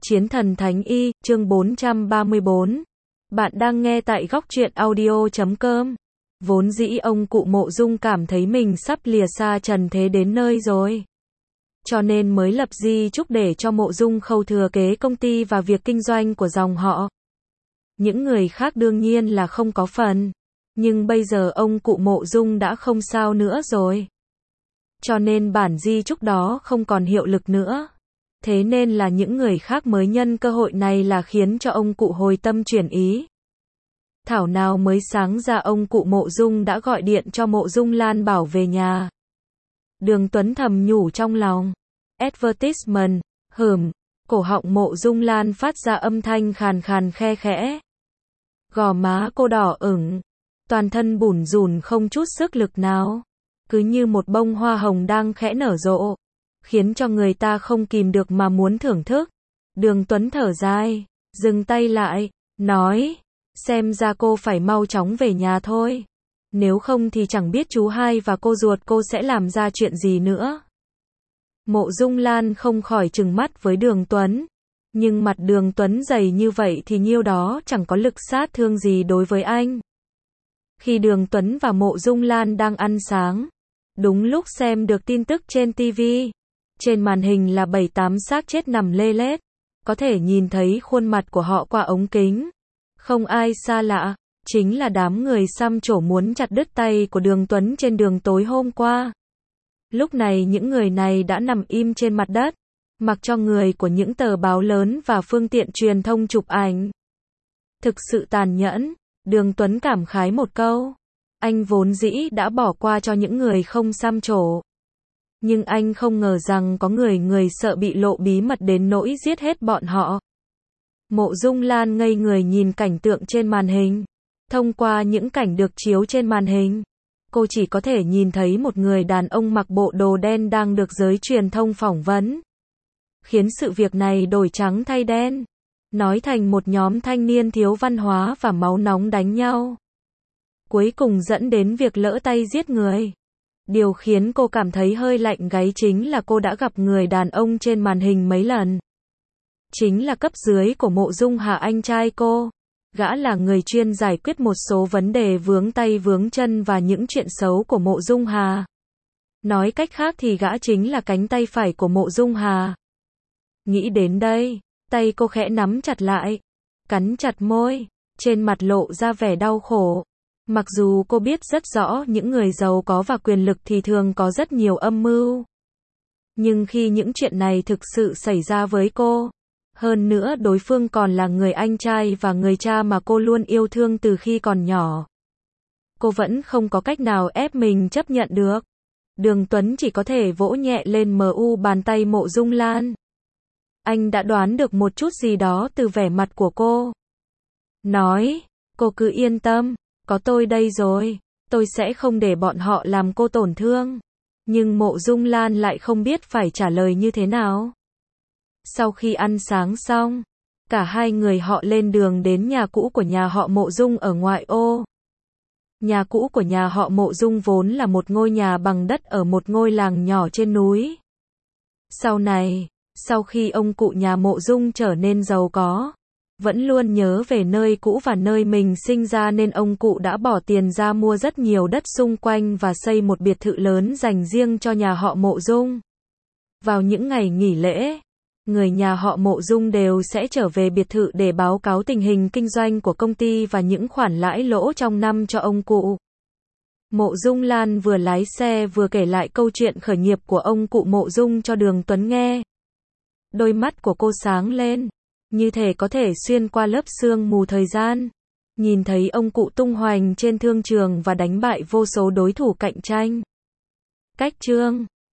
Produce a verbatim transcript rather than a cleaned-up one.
Chiến thần Thánh Y, chương bốn trăm ba mươi bốn. Bạn đang nghe tại góc truyện audio chấm com. Vốn dĩ ông cụ Mộ Dung cảm thấy mình sắp lìa xa trần thế đến nơi rồi. Cho nên mới lập di chúc để cho Mộ Dung Khâu thừa kế công ty và việc kinh doanh của dòng họ. Những người khác đương nhiên là không có phần. Nhưng bây giờ ông cụ Mộ Dung đã không sao nữa rồi. Cho nên bản di chúc đó không còn hiệu lực nữa. Thế nên là những người khác mới nhân cơ hội này là khiến cho ông cụ hồi tâm chuyển ý. Thảo nào mới sáng ra ông cụ Mộ Dung đã gọi điện cho Mộ Dung Lan bảo về nhà. Đường Tuấn thầm nhủ trong lòng. Advertisement, hừm, cổ họng Mộ Dung Lan phát ra âm thanh khàn khàn khe khẽ. Gò má cô đỏ ửng, toàn thân bủn rủn không chút sức lực nào. Cứ như một bông hoa hồng đang khẽ nở rộ, khiến cho người ta không kìm được mà muốn thưởng thức. Đường Tuấn thở dài, dừng tay lại, nói, xem ra cô phải mau chóng về nhà thôi. Nếu không thì chẳng biết chú hai và cô ruột cô sẽ làm ra chuyện gì nữa. Mộ Dung Lan không khỏi trừng mắt với Đường Tuấn. Nhưng mặt Đường Tuấn dày như vậy thì nhiêu đó chẳng có lực sát thương gì đối với anh. Khi Đường Tuấn và Mộ Dung Lan đang ăn sáng, đúng lúc xem được tin tức trên ti vi. Trên màn hình là bảy tám xác chết nằm lê lết. Có thể nhìn thấy khuôn mặt của họ qua ống kính. Không ai xa lạ, chính là đám người xăm trổ muốn chặt đứt tay của Đường Tuấn trên đường tối hôm qua. Lúc này những người này đã nằm im trên mặt đất, mặc cho người của những tờ báo lớn và phương tiện truyền thông chụp ảnh. Thực sự tàn nhẫn, Đường Tuấn cảm khái một câu. Anh vốn dĩ đã bỏ qua cho những người không xăm trổ. Nhưng anh không ngờ rằng có người người sợ bị lộ bí mật đến nỗi giết hết bọn họ. Mộ Dung Lan ngây người nhìn cảnh tượng trên màn hình. Thông qua những cảnh được chiếu trên màn hình, cô chỉ có thể nhìn thấy một người đàn ông mặc bộ đồ đen đang được giới truyền thông phỏng vấn. Khiến sự việc này đổi trắng thay đen. Nói thành một nhóm thanh niên thiếu văn hóa và máu nóng đánh nhau. Cuối cùng dẫn đến việc lỡ tay giết người. Điều khiến cô cảm thấy hơi lạnh gáy chính là cô đã gặp người đàn ông trên màn hình mấy lần. Chính là cấp dưới của Mộ Dung Hà, anh trai cô. Gã là người chuyên giải quyết một số vấn đề vướng tay vướng chân và những chuyện xấu của Mộ Dung Hà. Nói cách khác thì gã chính là cánh tay phải của Mộ Dung Hà. Nghĩ đến đây, tay cô khẽ nắm chặt lại, cắn chặt môi, trên mặt lộ ra vẻ đau khổ. Mặc dù cô biết rất rõ những người giàu có và quyền lực thì thường có rất nhiều âm mưu. Nhưng khi những chuyện này thực sự xảy ra với cô, hơn nữa đối phương còn là người anh trai và người cha mà cô luôn yêu thương từ khi còn nhỏ, cô vẫn không có cách nào ép mình chấp nhận được. Đường Tuấn chỉ có thể vỗ nhẹ lên mu bàn tay Mộ Dung Lan. Anh đã đoán được một chút gì đó từ vẻ mặt của cô. Nói, cô cứ yên tâm, có tôi đây rồi, tôi sẽ không để bọn họ làm cô tổn thương. Nhưng Mộ Dung Lan lại không biết phải trả lời như thế nào. Sau khi ăn sáng xong, cả hai người họ lên đường đến nhà cũ của nhà họ Mộ Dung ở ngoại ô. Nhà cũ của nhà họ Mộ Dung vốn là một ngôi nhà bằng đất ở một ngôi làng nhỏ trên núi. Sau này, sau khi ông cụ nhà Mộ Dung trở nên giàu có, vẫn luôn nhớ về nơi cũ và nơi mình sinh ra nên ông cụ đã bỏ tiền ra mua rất nhiều đất xung quanh và xây một biệt thự lớn dành riêng cho nhà họ Mộ Dung. Vào những ngày nghỉ lễ, người nhà họ Mộ Dung đều sẽ trở về biệt thự để báo cáo tình hình kinh doanh của công ty và những khoản lãi lỗ trong năm cho ông cụ. Mộ Dung Lan vừa lái xe vừa kể lại câu chuyện khởi nghiệp của ông cụ Mộ Dung cho Đường Tuấn nghe. Đôi mắt của cô sáng lên, như thể có thể xuyên qua lớp sương mù thời gian, nhìn thấy ông cụ tung hoành trên thương trường và đánh bại vô số đối thủ cạnh tranh. Cách chương